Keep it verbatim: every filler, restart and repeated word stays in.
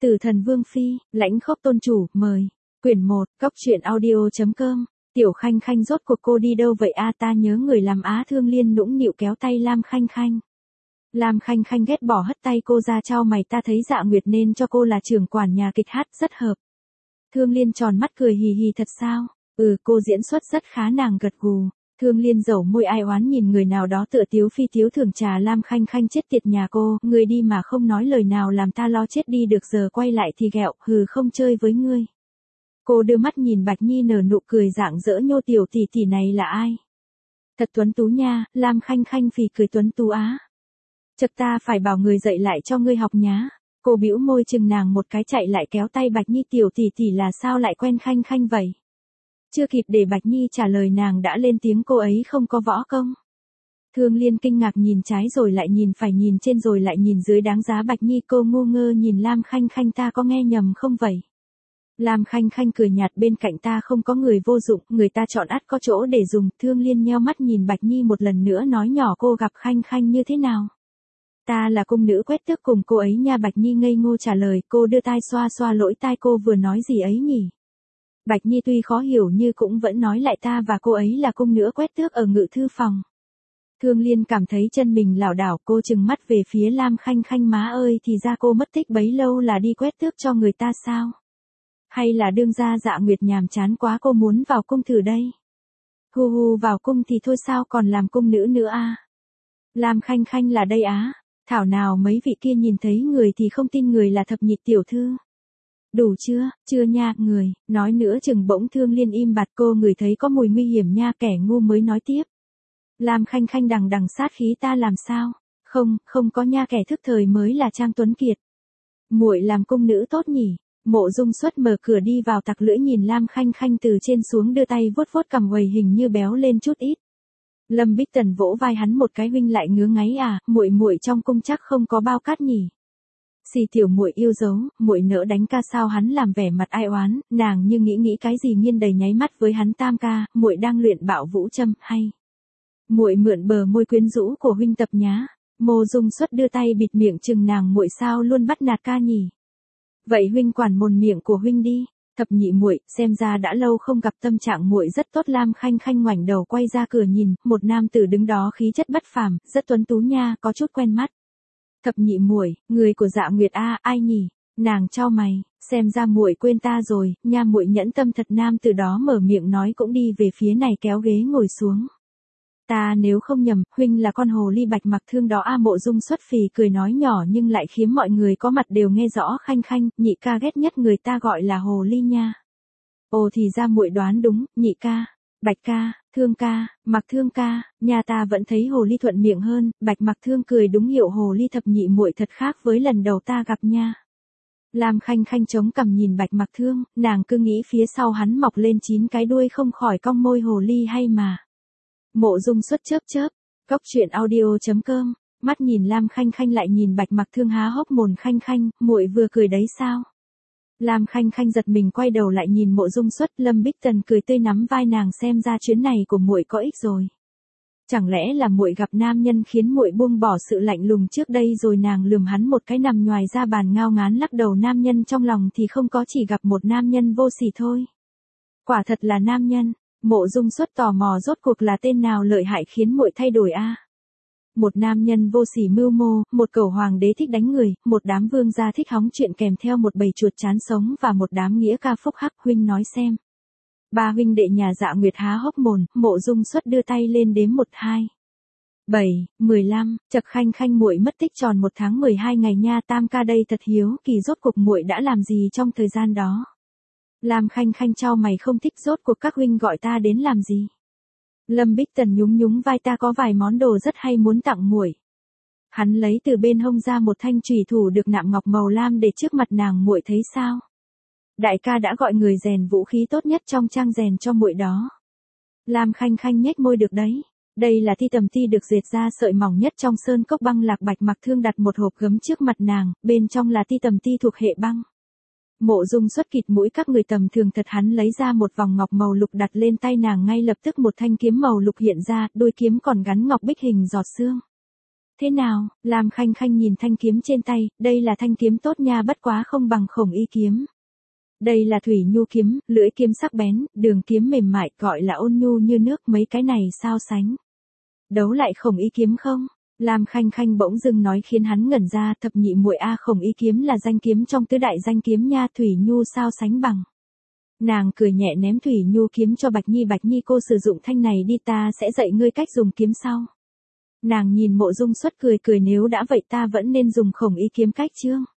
Tử Thần Vương Phi, Lãnh Khốc Tôn Chủ, mời. Quyển một, Cóc Truyện Audio.com. Tiểu Khanh Khanh rốt cuộc cô đi đâu vậy a? Ta nhớ người làm Á. Thương Liên nũng nịu kéo tay Lam Khanh Khanh. Lam Khanh Khanh ghét bỏ hất tay cô ra, chau mày, ta thấy Dạ Nguyệt nên cho cô là trưởng quản nhà kịch hát, rất hợp. Thương Liên tròn mắt cười hì hì, thật sao? Ừ, cô diễn xuất rất khá, nàng gật gù. Thương Liên dẩu môi ai oán nhìn người nào đó tựa tiếu phi tiếu thưởng trà Lam Khanh Khanh, chết tiệt nhà cô, người đi mà không nói lời nào làm ta lo chết đi được, giờ quay lại thì ghẹo, hừ, không chơi với ngươi. Cô đưa mắt nhìn Bạch Nhi nở nụ cười rạng rỡ, nhô tiểu tỷ tỷ này là ai? Thật tuấn tú nha. Lam Khanh Khanh phì cười, tuấn tú á. Chật, ta phải bảo người dạy lại cho ngươi học nhá. Cô bĩu môi chừng nàng một cái, chạy lại kéo tay Bạch Nhi, tiểu tỷ tỷ là sao lại quen Khanh Khanh vậy? Chưa kịp để Bạch Nhi trả lời nàng đã lên tiếng, cô ấy không có võ công. Thương Liên kinh ngạc nhìn trái rồi lại nhìn phải, nhìn trên rồi lại nhìn dưới, đáng giá Bạch Nhi. Cô ngu ngơ nhìn Lam Khanh Khanh, ta có nghe nhầm không vậy? Lam Khanh Khanh cười nhạt, bên cạnh ta không có người vô dụng, người ta chọn ắt có chỗ để dùng. Thương Liên nheo mắt nhìn Bạch Nhi một lần nữa, nói nhỏ, cô gặp Khanh Khanh như thế nào? Ta là cung nữ quét tước cùng cô ấy nha. Bạch Nhi ngây ngô trả lời. Cô đưa tai xoa xoa lỗ tai, cô vừa nói gì ấy nhỉ? Bạch Nhi tuy khó hiểu như cũng vẫn nói lại, ta và cô ấy là cung nữ quét tước ở ngự thư phòng. Thương Liên cảm thấy chân mình lảo đảo, cô trừng mắt về phía Lam Khanh Khanh, má ơi, thì ra cô mất tích bấy lâu là đi quét tước cho người ta sao? Hay là đương gia Dạ Nguyệt nhàm chán quá, cô muốn vào cung thử đây? Hu hu, vào cung thì thôi, sao còn làm cung nữ nữa a? Lam Khanh Khanh là đây á? Thảo nào mấy vị kia nhìn thấy người thì không tin người là thập nhị tiểu thư. Đủ chưa? Chưa nha, người, nói nữa chừng. Bỗng Thương Liên im bặt, cô ngửi thấy có mùi nguy hiểm nha. Kẻ ngu mới nói tiếp. Lam Khanh Khanh đằng đằng sát khí, ta làm sao? Không, không có nha, kẻ thức thời mới là Trang Tuấn Kiệt. Muội làm cung nữ tốt nhỉ? Mộ Dung Xuất mở cửa đi vào, tặc lưỡi nhìn Lam Khanh Khanh từ trên xuống, đưa tay vuốt vuốt cằm huầy, hình như béo lên chút ít. Lâm Bích Tần vỗ vai hắn một cái, huynh lại ngứa ngáy à? Muội muội trong cung chắc không có bao cát nhỉ? Xì tiểu muội yêu dấu, muội nỡ đánh ca sao? Hắn làm vẻ mặt ai oán, nàng như nghĩ nghĩ cái gì, nghiêng đầy nháy mắt với hắn, tam ca, muội đang luyện Bạo Vũ Châm, hay muội mượn bờ môi quyến rũ của huynh tập nhá. Mộ Dung Xuất đưa tay bịt miệng chừng nàng, muội sao luôn bắt nạt ca nhỉ? Vậy huynh quản mồm miệng của huynh đi. Thập nhị muội, xem ra đã lâu không gặp, tâm trạng muội rất tốt. Lam Khanh Khanh ngoảnh đầu quay ra cửa nhìn, một nam tử đứng đó khí chất bất phàm, rất tuấn tú nha, có chút quen mắt. Thập nhị muội, người của Dạ Nguyệt a? Ai nhỉ? Nàng chau mày, xem ra muội quên ta rồi, nha muội nhẫn tâm thật. Nam tử đó mở miệng nói cũng đi về phía này, kéo ghế ngồi xuống. Ta nếu không nhầm, huynh là con hồ ly Bạch Mặc Thương đó a? Mộ Dung Xuất phì cười nói nhỏ nhưng lại khiến mọi người có mặt đều nghe rõ. Khanh Khanh, nhị ca ghét nhất người ta gọi là hồ ly nha. Ồ, thì ra muội đoán đúng, nhị ca, Bạch ca, Thương ca, Mặc Thương ca, nhà ta vẫn thấy hồ ly thuận miệng hơn. Bạch Mặc Thương cười đúng hiệu hồ ly. Thập nhị muội thật khác với lần đầu ta gặp nha. Lam Khanh Khanh chống cằm nhìn Bạch Mặc Thương, nàng cứ nghĩ phía sau hắn mọc lên chín cái đuôi, không khỏi cong môi, hồ ly hay mà. Mộ Dung Xuất chớp chớp. Cóc Truyện Audio.com. Mắt nhìn Lam Khanh Khanh lại nhìn Bạch Mặc Thương há hốc mồm. Khanh Khanh, muội vừa cười đấy sao? Lam Khanh Khanh giật mình quay đầu lại nhìn Mộ Dung Xuất. Lâm Bích Tần cười tươi nắm vai nàng, xem ra chuyến này của muội có ích rồi. Chẳng lẽ là muội gặp nam nhân khiến muội buông bỏ sự lạnh lùng trước đây rồi? Nàng lườm hắn một cái, nằm nhoài ra bàn ngao ngán lắc đầu. Nam nhân trong lòng thì không có, chỉ gặp một nam nhân vô sỉ thôi. Quả thật là nam nhân. Mộ Dung Xuất tò mò, rốt cuộc là tên nào lợi hại khiến muội thay đổi a? Một nam nhân vô sỉ mưu mô, một cẩu hoàng đế thích đánh người, một đám vương gia thích hóng chuyện, kèm theo một bầy chuột chán sống và một đám nghĩa ca phúc hắc. Huynh nói xem. Ba huynh đệ nhà Dạ Nguyệt há hốc mồm. Mộ Dung Xuất đưa tay lên đếm một hai bảy, mười lăm. Chật, Khanh Khanh muội mất tích tròn một tháng mười hai ngày nha. Tam ca đây thật hiếu kỳ, rốt cuộc muội đã làm gì trong thời gian đó? Lam Khanh Khanh chau mày không thích, rốt cuộc các huynh gọi ta đến làm gì? Lâm Bích Tần nhún nhún vai, ta có vài món đồ rất hay muốn tặng muội. Hắn lấy từ bên hông ra một thanh chùy thủ được nạm ngọc màu lam để trước mặt nàng, muội thấy sao? Đại ca đã gọi người rèn vũ khí tốt nhất trong trang rèn cho muội đó. Lam Khanh Khanh nhếch môi, được đấy. Đây là ti tầm ti được dệt ra sợi mỏng nhất trong sơn cốc băng lạc. Bạch Mặc Thương đặt một hộp gấm trước mặt nàng, bên trong là ti tầm ti thuộc hệ băng. Mộ Dung Xuất kịt mũi, các người tầm thường thật. Hắn lấy ra một vòng ngọc màu lục đặt lên tay nàng, ngay lập tức một thanh kiếm màu lục hiện ra, đôi kiếm còn gắn ngọc bích hình giọt sương. Thế nào, Lam Khanh Khanh nhìn thanh kiếm trên tay, đây là thanh kiếm tốt nha, bất quá không bằng Khổng Y kiếm. Đây là thủy nhu kiếm, lưỡi kiếm sắc bén, đường kiếm mềm mại, gọi là ôn nhu như nước, mấy cái này sao sánh. Đấu lại Khổng Y kiếm không? Lam Khanh Khanh bỗng dưng nói khiến hắn ngẩn ra, thập nhị muội a, Khổng Y kiếm là danh kiếm trong tứ đại danh kiếm nha, thủy nhu sao sánh bằng. Nàng cười nhẹ ném thủy nhu kiếm cho Bạch Nhi, Bạch Nhi cô sử dụng thanh này đi, ta sẽ dạy ngươi cách dùng kiếm sau. Nàng nhìn Mộ Dung Xuất cười cười, nếu đã vậy ta vẫn nên dùng Khổng Y kiếm cách chương.